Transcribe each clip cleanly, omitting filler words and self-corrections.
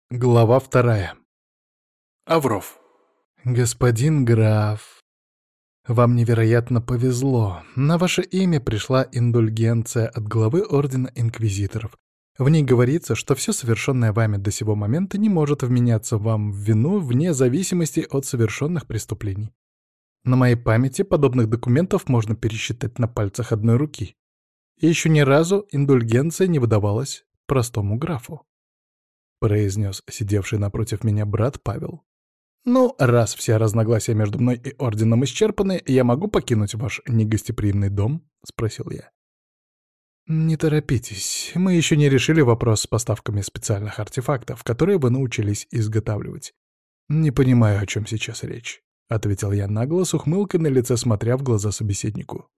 Глава 2. Авров. Господин граф, вам невероятно повезло. На ваше имя пришла индульгенция от главы Ордена Инквизиторов. В ней говорится, что все совершенное вами до сего момента не может вменяться вам в вину вне зависимости от совершенных преступлений. На моей памяти подобных документов можно пересчитать на пальцах одной руки. И еще ни разу индульгенция не выдавалась простому графу. Произнес сидевший напротив меня брат Павел. «Ну, раз все разногласия между мной и Орденом исчерпаны, я могу покинуть ваш негостеприимный дом?» — спросил я. «Не торопитесь, мы еще не решили вопрос с поставками специальных артефактов, которые вы научились изготавливать. Не понимаю, о чем сейчас речь», — ответил я нагло, с ухмылкой на лице, смотря в глаза собеседнику.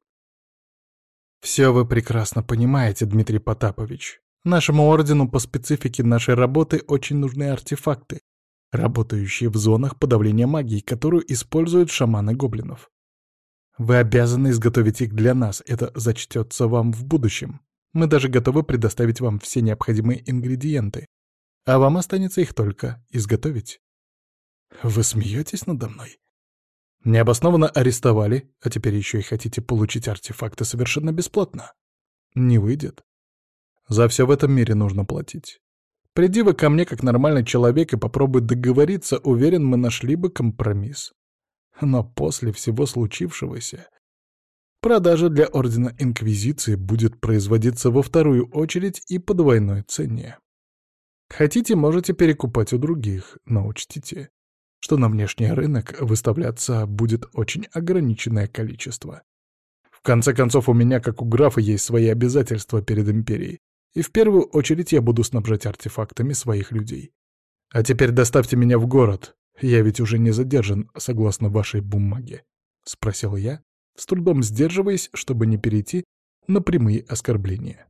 «Все вы прекрасно понимаете, Дмитрий Потапович. Нашему ордену по специфике нашей работы очень нужны артефакты, работающие в зонах подавления магии, которую используют шаманы гоблинов. Вы обязаны изготовить их для нас, это зачтется вам в будущем. Мы даже готовы предоставить вам все необходимые ингредиенты, а вам останется их только изготовить». «Вы смеетесь надо мной? Необоснованно арестовали, а теперь еще и хотите получить артефакты совершенно бесплатно? Не выйдет. За все в этом мире нужно платить. Приди вы ко мне как нормальный человек и попробуй договориться, уверен, мы нашли бы компромисс. Но после всего случившегося продажа для Ордена Инквизиции будет производиться во вторую очередь и по двойной цене. Хотите, можете перекупать у других, но учтите, что на внешний рынок выставляться будет очень ограниченное количество. В конце концов, у меня, как у графа, есть свои обязательства перед империей. И в первую очередь я буду снабжать артефактами своих людей. А теперь доставьте меня в город. Я ведь уже не задержан, согласно вашей бумаге», — спросил я, с трудом сдерживаясь, чтобы не перейти на прямые оскорбления.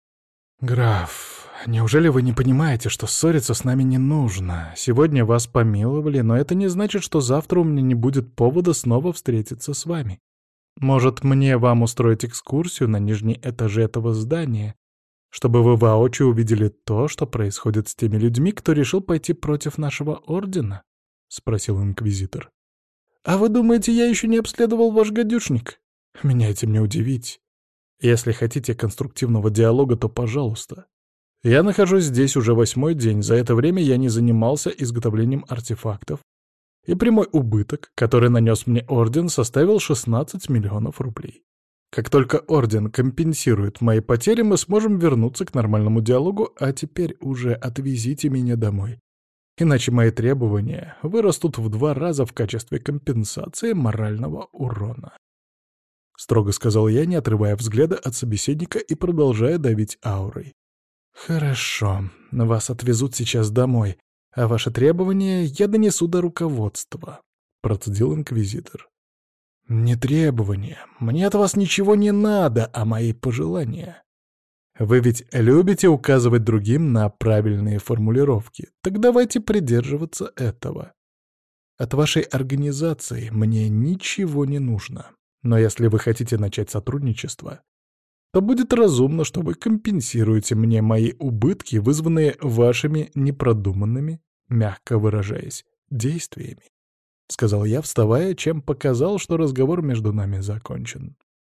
«Граф, неужели вы не понимаете, что ссориться с нами не нужно? Сегодня вас помиловали, но это не значит, что завтра у меня не будет повода снова встретиться с вами. Может, мне вам устроить экскурсию на нижние этажи этого здания, чтобы вы воочию увидели то, что происходит с теми людьми, кто решил пойти против нашего ордена?» — спросил инквизитор. «А вы думаете, я еще не обследовал ваш гадюшник? Меня этим не удивить. Если хотите конструктивного диалога, то пожалуйста. Я нахожусь здесь уже 8-й день, за это время я не занимался изготовлением артефактов, и прямой убыток, который нанес мне орден, составил 16 миллионов рублей. Как только орден компенсирует мои потери, мы сможем вернуться к нормальному диалогу, а теперь уже отвезите меня домой. Иначе мои требования вырастут в 2 раза в качестве компенсации морального урона. Строго сказал я, не отрывая взгляда от собеседника и продолжая давить аурой. «Хорошо, вас отвезут сейчас домой, а ваши требования я донесу до руководства», — процедил инквизитор. «Не требования. Мне от вас ничего не надо, а мои пожелания. Вы ведь любите указывать другим на правильные формулировки. Так давайте придерживаться этого. От вашей организации мне ничего не нужно. Но если вы хотите начать сотрудничество, то будет разумно, что вы компенсируете мне мои убытки, вызванные вашими непродуманными, мягко выражаясь, действиями», — сказал я, вставая, чем показал, что разговор между нами закончен.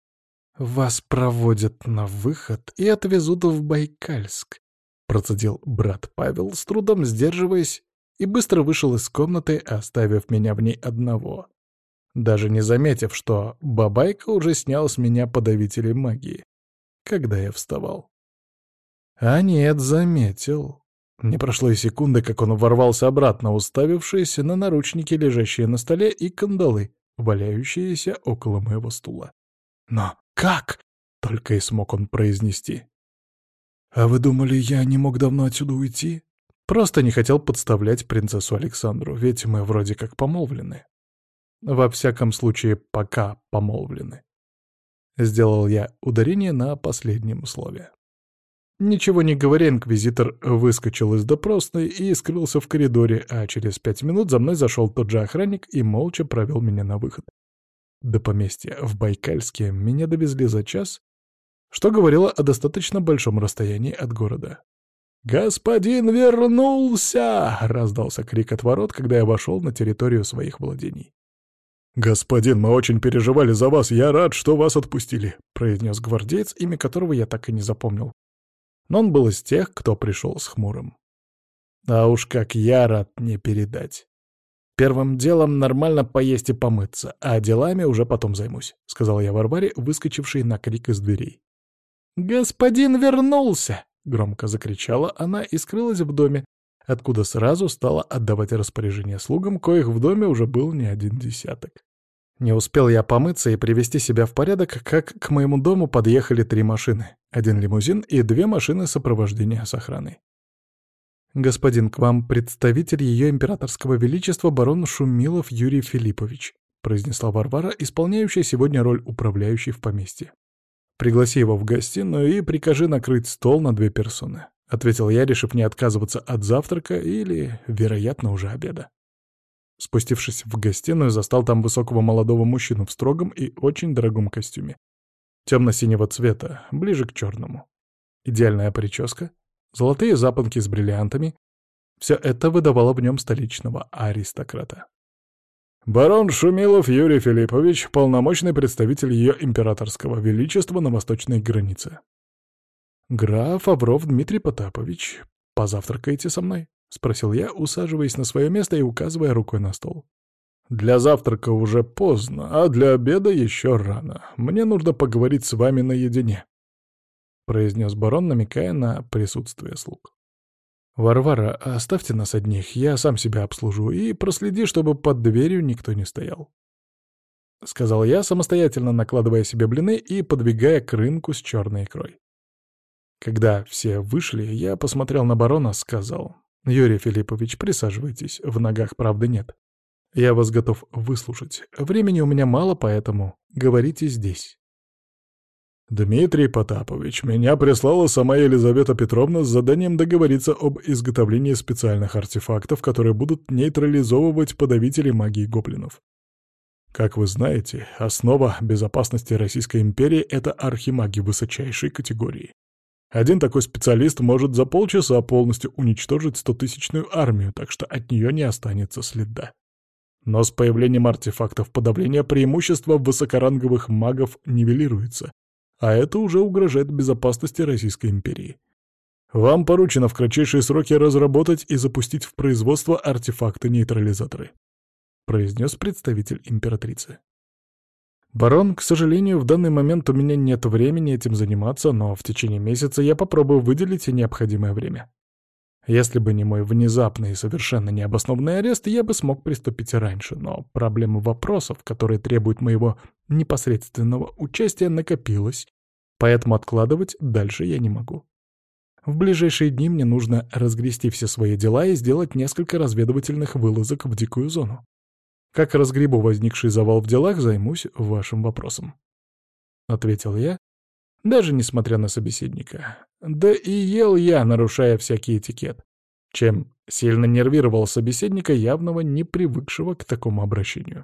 «Вас проводят на выход и отвезут в Байкальск», — процедил брат Павел, с трудом сдерживаясь, и быстро вышел из комнаты, оставив меня в ней одного, даже не заметив, что Бабайка уже снял с меня подавители магии, когда я вставал. А нет, заметил. Не прошло и секунды, как он ворвался обратно, уставившись на наручники, лежащие на столе, и кандалы, валяющиеся около моего стула. «Но как?» — только и смог он произнести. «А вы думали, я не мог давно отсюда уйти? Просто не хотел подставлять принцессу Александру, ведь мы вроде как помолвлены. Во всяком случае, пока помолвлены». Сделал я ударение на последнем слове. Ничего не говоря, инквизитор выскочил из допросной и скрылся в коридоре, а через 5 минут за мной зашел тот же охранник и молча провел меня на выход. До поместья в Байкальске меня довезли за час, что говорило о достаточно большом расстоянии от города. «Господин вернулся!» — раздался крик от ворот, когда я вошел на территорию своих владений. «Господин, мы очень переживали за вас, я рад, что вас отпустили», — произнес гвардеец, имя которого я так и не запомнил. Но он был из тех, кто пришел с хмурым. А уж как я рад не передать. «Первым делом нормально поесть и помыться, а делами уже потом займусь», — сказал я Варваре, выскочившей на крик из дверей. «Господин вернулся!» — громко закричала она и скрылась в доме, откуда сразу стала отдавать распоряжение слугам, коих в доме уже был не один десяток. Не успел я помыться и привести себя в порядок, как к моему дому подъехали 3 машины, 1 лимузин и 2 машины сопровождения с охраной. «Господин, к вам представитель Ее Императорского Величества барон Шумилов Юрий Филиппович», произнесла Варвара, исполняющая сегодня роль управляющей в поместье. «Пригласи его в гостиную и прикажи накрыть стол на 2 персоны», — ответил я, решив не отказываться от завтрака или, вероятно, уже обеда. Спустившись в гостиную, застал там высокого молодого мужчину в строгом и очень дорогом костюме. Темно-синего цвета, ближе к черному. Идеальная прическа, золотые запонки с бриллиантами — все это выдавало в нем столичного аристократа. «Барон Шумилов Юрий Филиппович, полномочный представитель Ее Императорского Величества на восточной границе». «Граф Авров Дмитрий Потапович, позавтракаете со мной?» — спросил я, усаживаясь на свое место и указывая рукой на стол. «Для завтрака уже поздно, а для обеда еще рано. Мне нужно поговорить с вами наедине», — произнес барон, намекая на присутствие слуг. «Варвара, оставьте нас одних, я сам себя обслужу, и проследи, чтобы под дверью никто не стоял», — сказал я, самостоятельно накладывая себе блины и подвигая к рынку с черной икрой. Когда все вышли, я посмотрел на барона, сказал: «Юрий Филиппович, присаживайтесь, в ногах правды нет. Я вас готов выслушать. Времени у меня мало, поэтому говорите здесь». «Дмитрий Потапович, меня прислала сама Елизавета Петровна с заданием договориться об изготовлении специальных артефактов, которые будут нейтрализовывать подавители магии гоблинов. Как вы знаете, основа безопасности Российской империи — это архимаги высочайшей категории. Один такой специалист может за полчаса полностью уничтожить 100-тысячную армию, так что от нее не останется следа. Но с появлением артефактов подавления преимущество высокоранговых магов нивелируется, а это уже угрожает безопасности Российской империи. Вам поручено в кратчайшие сроки разработать и запустить в производство артефакты-нейтрализаторы», — произнес представитель императрицы. «Барон, к сожалению, в данный момент у меня нет времени этим заниматься, но в течение месяца я попробую выделить необходимое время. Если бы не мой внезапный и совершенно необоснованный арест, я бы смог приступить раньше, но проблема вопросов, которые требуют моего непосредственного участия, накопилась, поэтому откладывать дальше я не могу. В ближайшие дни мне нужно разгрести все свои дела и сделать несколько разведывательных вылазок в дикую зону. Как разгребу возникший завал в делах, займусь вашим вопросом», — ответил я, даже несмотря на собеседника. Да и ел я, нарушая всякий этикет, чем сильно нервировал собеседника, явного не привыкшего к такому обращению.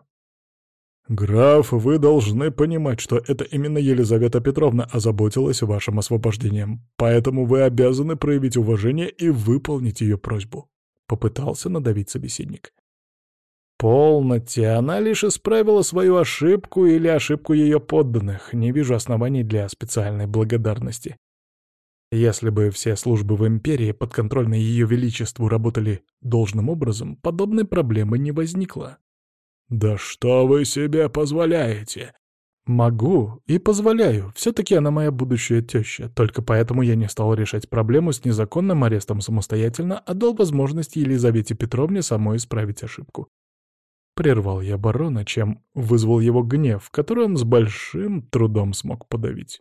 «Граф, вы должны понимать, что это именно Елизавета Петровна озаботилась вашим освобождением, поэтому вы обязаны проявить уважение и выполнить ее просьбу», — попытался надавить собеседник. «Полноте, она лишь исправила свою ошибку или ошибку ее подданных. Не вижу оснований для специальной благодарности. Если бы все службы в империи, подконтрольные ее величеству, работали должным образом, подобной проблемы не возникло». «Да что вы себе позволяете?» «Могу и позволяю. Все-таки она моя будущая теща. Только поэтому я не стал решать проблему с незаконным арестом самостоятельно, а дал возможность Елизавете Петровне самой исправить ошибку». Прервал я барона, чем вызвал его гнев, который он с большим трудом смог подавить.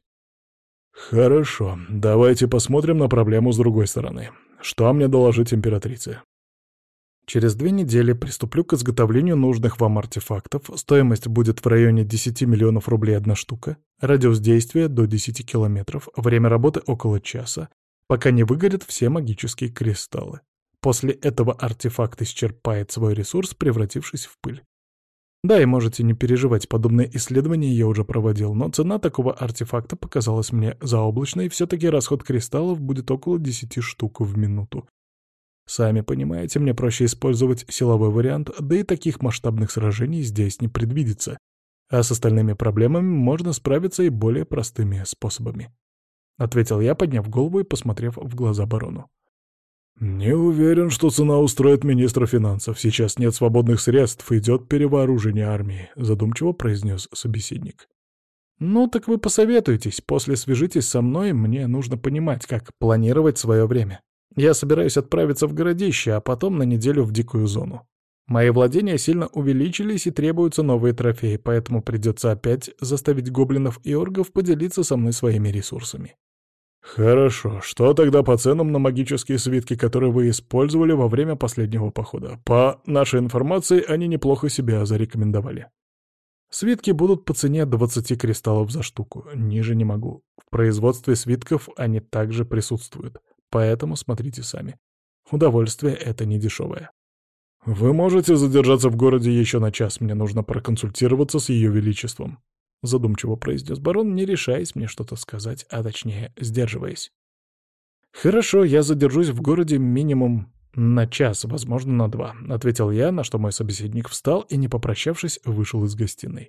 «Хорошо, давайте посмотрим на проблему с другой стороны. Что мне доложить императрице?» «Через 2 недели приступлю к изготовлению нужных вам артефактов. Стоимость будет в районе 10 миллионов рублей одна штука. Радиус действия до 10 километров. Время работы около часа, пока не выгорят все магические кристаллы. После этого артефакт исчерпает свой ресурс, превратившись в пыль. Да, и можете не переживать, подобные исследования я уже проводил, но цена такого артефакта показалась мне заоблачной, и все-таки расход кристаллов будет около 10 штук в минуту. Сами понимаете, мне проще использовать силовой вариант, да и таких масштабных сражений здесь не предвидится. А с остальными проблемами можно справиться и более простыми способами. Ответил я, подняв голову и посмотрев в глаза барону. «Не уверен, что цена устроит министра финансов. Сейчас нет свободных средств, идет перевооружение армии», — задумчиво произнес собеседник. «Ну, так вы посоветуйтесь, после свяжитесь со мной, мне нужно понимать, как планировать свое время. Я собираюсь отправиться в городище, а потом на неделю в дикую зону. Мои владения сильно увеличились и требуются новые трофеи, поэтому придется опять заставить гоблинов и оргов поделиться со мной своими ресурсами». «Хорошо. Что тогда по ценам на магические свитки, которые вы использовали во время последнего похода? По нашей информации, они неплохо себя зарекомендовали». «Свитки будут по цене 20 кристаллов за штуку. Ниже не могу. В производстве свитков они также присутствуют. Поэтому смотрите сами. Удовольствие это не дешевое». «Вы можете задержаться в городе еще на час. Мне нужно проконсультироваться с Ее Величеством», — задумчиво произнес барон, не решаясь мне что-то сказать, а точнее, сдерживаясь. «Хорошо, я задержусь в городе минимум на час, возможно, на 2», — ответил я, на что мой собеседник встал и, не попрощавшись, вышел из гостиной.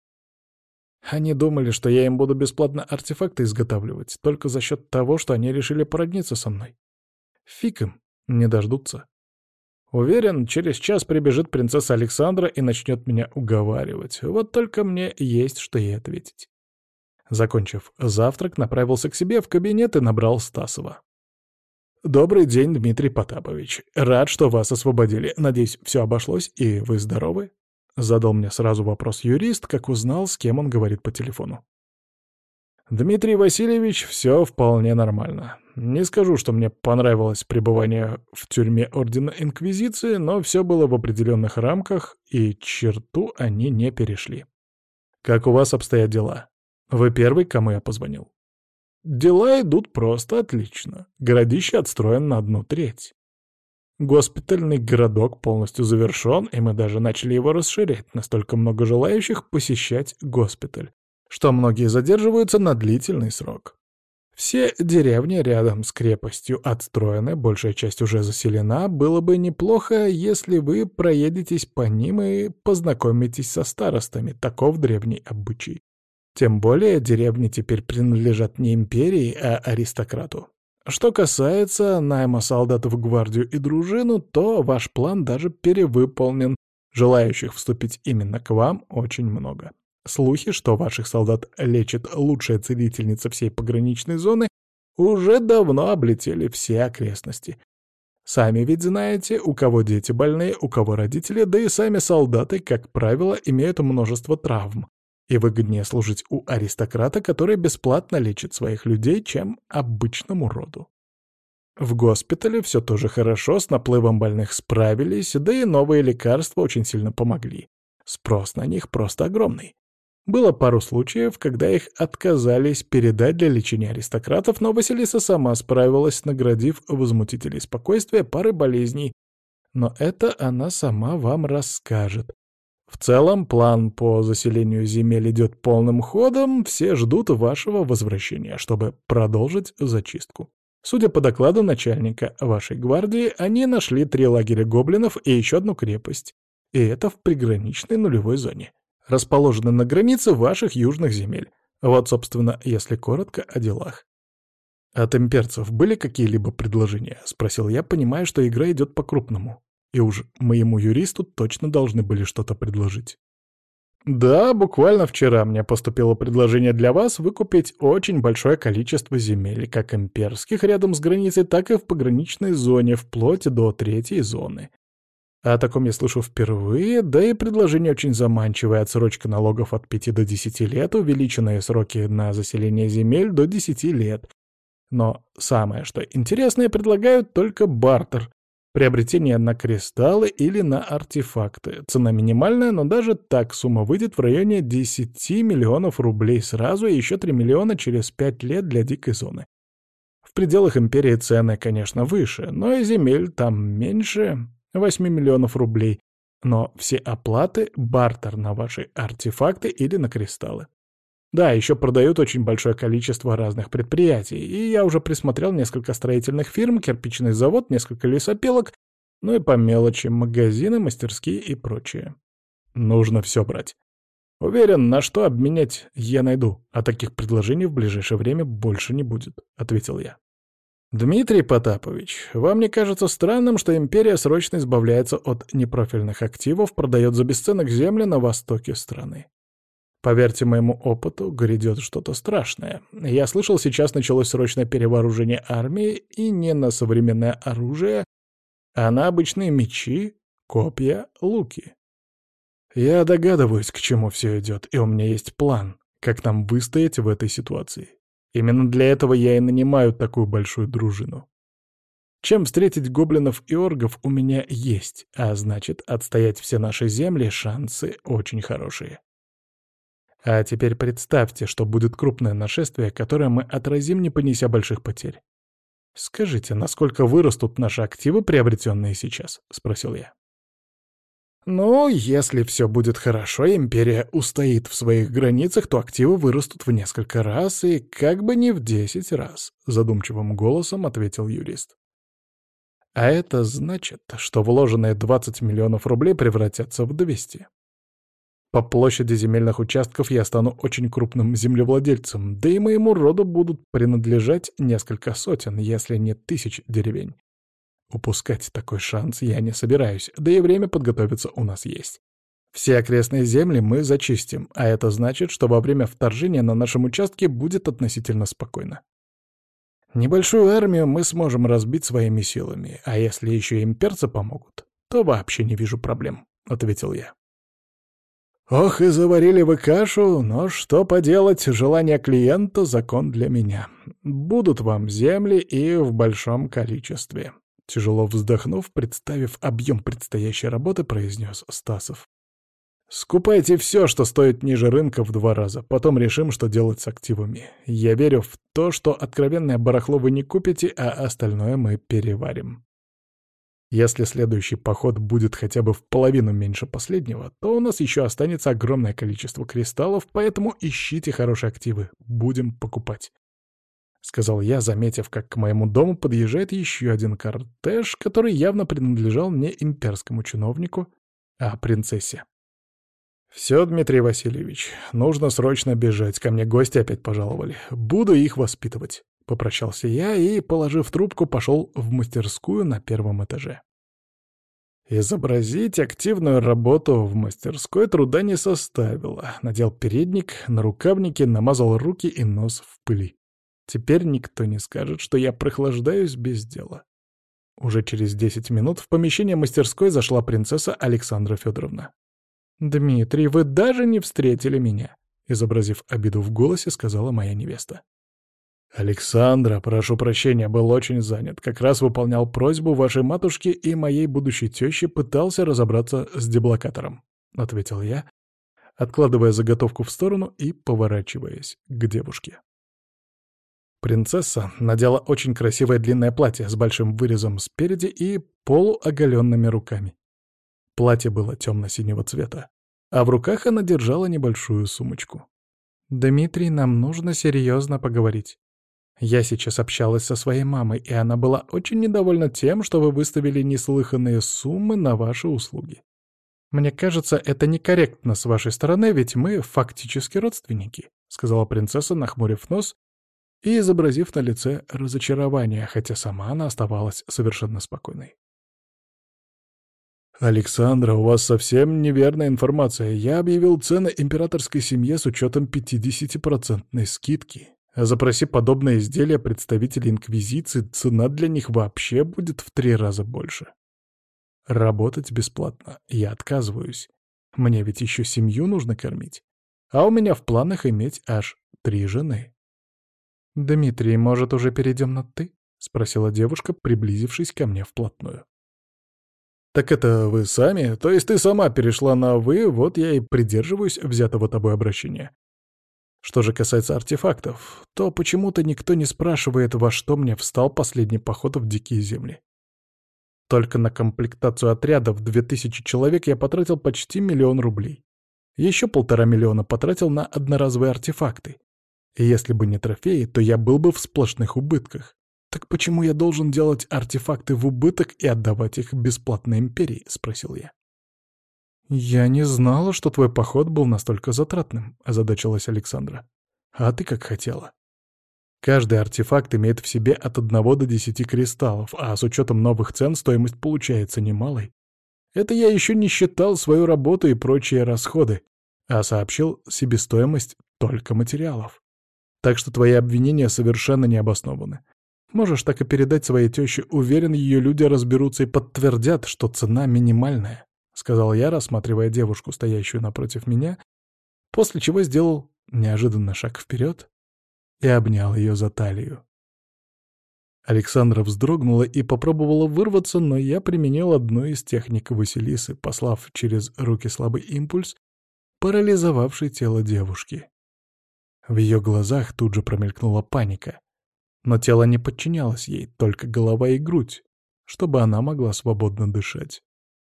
Они думали, что я им буду бесплатно артефакты изготавливать, только за счет того, что они решили породниться со мной. Фиг им, не дождутся. Уверен, через час прибежит принцесса Александра и начнет меня уговаривать. Вот только мне есть что ей ответить. Закончив завтрак, направился к себе в кабинет и набрал Стасова. «Добрый день, Дмитрий Потапович. Рад, что вас освободили. Надеюсь, все обошлось, и вы здоровы?» Задал мне сразу вопрос юрист, как узнал, с кем он говорит по телефону. «Дмитрий Васильевич, все вполне нормально. Не скажу, что мне понравилось пребывание в тюрьме Ордена Инквизиции, но все было в определенных рамках, и черту они не перешли. Как у вас обстоят дела? Вы первый, кому я позвонил?» «Дела идут просто отлично. Городище отстроен на 1/3. Госпитальный городок полностью завершен, и мы даже начали его расширять. Настолько много желающих посещать госпиталь, что многие задерживаются на длительный срок. Все деревни рядом с крепостью отстроены, большая часть уже заселена. Было бы неплохо, если вы проедетесь по ним и познакомитесь со старостами. Таков древний обычай. Тем более деревни теперь принадлежат не империи, а аристократу. Что касается найма солдат в гвардию и дружину, то ваш план даже перевыполнен. Желающих вступить именно к вам очень много. Слухи, что ваших солдат лечит лучшая целительница всей пограничной зоны, уже давно облетели все окрестности. Сами ведь знаете, у кого дети больные, у кого родители, да и сами солдаты, как правило, имеют множество травм. И выгоднее служить у аристократа, который бесплатно лечит своих людей, чем обычному роду. В госпитале все тоже хорошо, с наплывом больных справились, да и новые лекарства очень сильно помогли. Спрос на них просто огромный. Было пару случаев, когда их отказались передать для лечения аристократов, но Василиса сама справилась, наградив возмутителей спокойствия парой болезней. Но это она сама вам расскажет. В целом, план по заселению земель идет полным ходом, все ждут вашего возвращения, чтобы продолжить зачистку. Судя по докладу начальника вашей гвардии, они нашли 3 лагеря гоблинов и еще одну крепость. И это в приграничной нулевой зоне. Расположены на границе ваших южных земель. Вот, собственно, если коротко о делах. «От имперцев были какие-либо предложения?» — спросил я, понимая, что игра идет по-крупному. И уж моему юристу точно должны были что-то предложить. «Да, буквально вчера мне поступило предложение для вас выкупить очень большое количество земель, как имперских рядом с границей, так и в пограничной зоне, вплоть до 3-й зоны. О таком я слышу впервые, да и предложение очень заманчивое: отсрочка налогов от 5 до 10 лет, увеличенные сроки на заселение земель до 10 лет. Но самое что интересное, предлагают только бартер. Приобретение на кристаллы или на артефакты. Цена минимальная, но даже так сумма выйдет в районе 10 миллионов рублей сразу и еще 3 миллиона через 5 лет для дикой зоны. В пределах империи цены, конечно, выше, но и земель там меньше 8 миллионов рублей. Но все оплаты — бартер на ваши артефакты или на кристаллы. Да, еще продают очень большое количество разных предприятий, и я уже присмотрел несколько строительных фирм, кирпичный завод, несколько лесопилок, ну и по мелочи магазины, мастерские и прочее. Нужно все брать. Уверен, на что обменять я найду, а таких предложений в ближайшее время больше не будет, — ответил я. Дмитрий Потапович, вам не кажется странным, что империя срочно избавляется от непрофильных активов, продает за бесценок земли на востоке страны? Поверьте моему опыту, грядет что-то страшное. Я слышал, сейчас началось срочное перевооружение армии, и не на современное оружие, а на обычные мечи, копья, луки. Я догадываюсь, к чему все идет, и у меня есть план, как нам выстоять в этой ситуации. Именно для этого я и нанимаю такую большую дружину. Чем встретить гоблинов и оргов у меня есть, а значит, отстоять все наши земли шансы очень хорошие. А теперь представьте, что будет крупное нашествие, которое мы отразим, не понеся больших потерь. «Скажите, насколько вырастут наши активы, приобретенные сейчас?» — спросил я. «Ну, если все будет хорошо, империя устоит в своих границах, то активы вырастут в несколько раз и как бы не в 10 раз», — задумчивым голосом ответил юрист. «А это значит, что вложенные 20 миллионов рублей превратятся в 200. По площади земельных участков я стану очень крупным землевладельцем, да и моему роду будут принадлежать несколько сотен, если не тысяч деревень. Упускать такой шанс я не собираюсь, да и время подготовиться у нас есть. Все окрестные земли мы зачистим, а это значит, что во время вторжения на нашем участке будет относительно спокойно. Небольшую армию мы сможем разбить своими силами, а если еще и имперцы помогут, то вообще не вижу проблем», — ответил я. «Ох, и заварили вы кашу, но что поделать, желание клиента — закон для меня. Будут вам земли и в большом количестве». Тяжело вздохнув, представив объем предстоящей работы, произнес Стасов. «Скупайте все, что стоит ниже рынка в 2 раза, потом решим, что делать с активами. Я верю в то, что откровенное барахло вы не купите, а остальное мы переварим. Если следующий поход будет хотя бы в половину меньше последнего, то у нас еще останется огромное количество кристаллов, поэтому ищите хорошие активы, будем покупать», — сказал я, заметив, как к моему дому подъезжает еще один кортеж, который явно принадлежал не имперскому чиновнику, а принцессе. «Все, Дмитрий Васильевич, нужно срочно бежать, ко мне гости опять пожаловали. Буду их воспитывать», — попрощался я и, положив трубку, пошел в мастерскую на 1-м этаже. Изобразить активную работу в мастерской труда не составило. Надел передник, нарукавники, намазал руки и нос в пыли. Теперь никто не скажет, что я прохлаждаюсь без дела. Уже через 10 минут в помещение мастерской зашла принцесса Александра Федоровна. «Дмитрий, вы даже не встретили меня», — изобразив обиду в голосе, сказала моя невеста. «Александра, прошу прощения, был очень занят. Как раз выполнял просьбу вашей матушки и моей будущей тещи, пытался разобраться с деблокатором», — ответил я, откладывая заготовку в сторону и поворачиваясь к девушке. Принцесса надела очень красивое длинное платье с большим вырезом спереди и полуоголенными руками. Платье было темно-синего цвета, а в руках она держала небольшую сумочку. «Дмитрий, нам нужно серьезно поговорить. Я сейчас общалась со своей мамой, и она была очень недовольна тем, что вы выставили неслыханные суммы на ваши услуги. Мне кажется, это некорректно с вашей стороны, ведь мы фактически родственники», — сказала принцесса, нахмурив нос и изобразив на лице разочарование, хотя сама она оставалась совершенно спокойной. «Александра, у вас совсем неверная информация. Я объявил цены императорской семье с учетом 50% скидки. Запроси подобное изделие представителей Инквизиции, цена для них вообще будет в 3 раза больше. Работать бесплатно я отказываюсь. Мне ведь еще семью нужно кормить. А у меня в планах иметь аж 3 жены». «Дмитрий, может, уже перейдем на «ты»?» — спросила девушка, приблизившись ко мне вплотную. «Так это вы сами? То есть ты сама перешла на «вы», вот я и придерживаюсь взятого тобой обращения. Что же касается артефактов, то почему-то никто не спрашивает, во что мне встал последний поход в дикие земли. Только на комплектацию отряда в 2000 человек я потратил почти 1 000 000 рублей. Еще 1,5 миллиона потратил на одноразовые артефакты. И если бы не трофеи, то я был бы в сплошных убытках. Так почему я должен делать артефакты в убыток и отдавать их бесплатно Империи? — спросил я. «Я не знала, что твой поход был настолько затратным», — озадачилась Александра. «А ты как хотела». Каждый артефакт имеет в себе от 1 до 10 кристаллов, а с учетом новых цен стоимость получается немалой. Это я еще не считал свою работу и прочие расходы, а сообщил себестоимость только материалов. Так что твои обвинения совершенно не обоснованы. Можешь так и передать своей тёще, уверен, ее люди разберутся и подтвердят, что цена минимальная, — сказал я, рассматривая девушку, стоящую напротив меня, после чего сделал неожиданно шаг вперед и обнял ее за талию. Александра вздрогнула и попробовала вырваться, но я применил одну из техник Василисы, послав через руки слабый импульс, парализовавший тело девушки. В ее глазах тут же промелькнула паника. Но тело не подчинялось ей, только голова и грудь, чтобы она могла свободно дышать.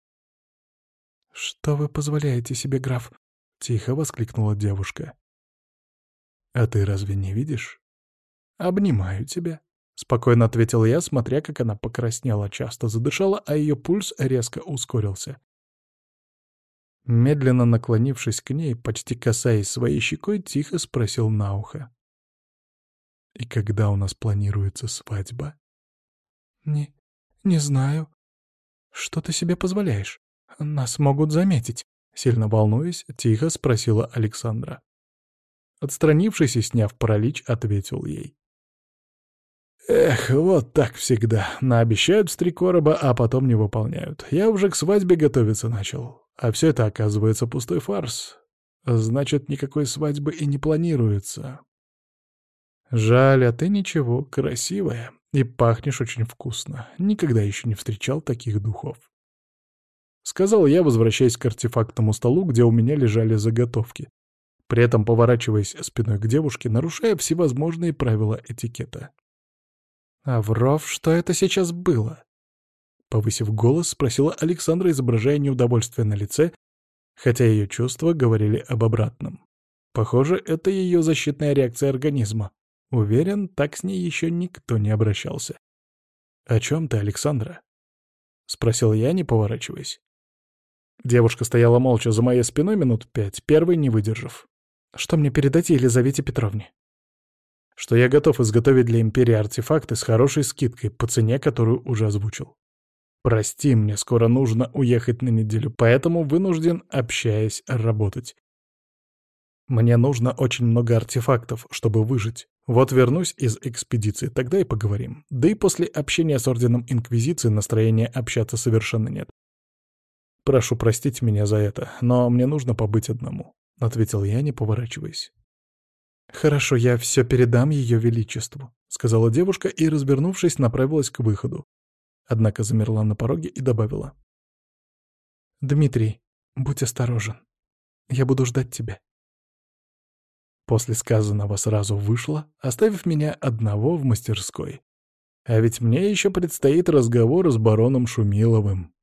«Что вы позволяете себе, граф?» — тихо воскликнула девушка. «А ты разве не видишь? Обнимаю тебя», — спокойно ответил я, смотря, как она покраснела, часто задышала, а ее пульс резко ускорился. Медленно наклонившись к ней, почти касаясь своей щекой, тихо спросил на ухо. «И когда у нас планируется свадьба?» «Не знаю. Что ты себе позволяешь? Нас могут заметить», — сильно волнуясь, тихо спросила Александра. Отстранившись и сняв паралич, ответил ей. «Эх, вот так всегда. Наобещают в 3 короба, а потом не выполняют. Я уже к свадьбе готовиться начал, а все это оказывается пустой фарс. Значит, никакой свадьбы и не планируется. Жаль, а ты ничего, красивая. И пахнешь очень вкусно. Никогда еще не встречал таких духов», — сказал я, возвращаясь к артефактному столу, где у меня лежали заготовки, при этом поворачиваясь спиной к девушке, нарушая всевозможные правила этикета. «Авров, что это сейчас было?» Повысив голос, спросила Александра, изображая неудовольствие на лице, хотя ее чувства говорили об обратном. Похоже, это ее защитная реакция организма. Уверен, так с ней еще никто не обращался. «О чем ты, Александра?» — спросил я, не поворачиваясь. Девушка стояла молча за моей спиной минут 5, первой не выдержав. «Что мне передать Елизавете Петровне?» «Что я готов изготовить для Империи артефакты с хорошей скидкой по цене, которую уже озвучил. Прости, мне скоро нужно уехать на неделю, поэтому вынужден, общаясь, работать. Мне нужно очень много артефактов, чтобы выжить. Вот вернусь из экспедиции, тогда и поговорим. Да и после общения с Орденом Инквизиции настроения общаться совершенно нет. Прошу простить меня за это, но мне нужно побыть одному», — ответил я, не поворачиваясь. «Хорошо, я все передам Ее Величеству», — сказала девушка и, развернувшись, направилась к выходу. Однако замерла на пороге и добавила. «Дмитрий, будь осторожен. Я буду ждать тебя». После сказанного сразу вышла, оставив меня одного в мастерской. А ведь мне еще предстоит разговор с бароном Шумиловым.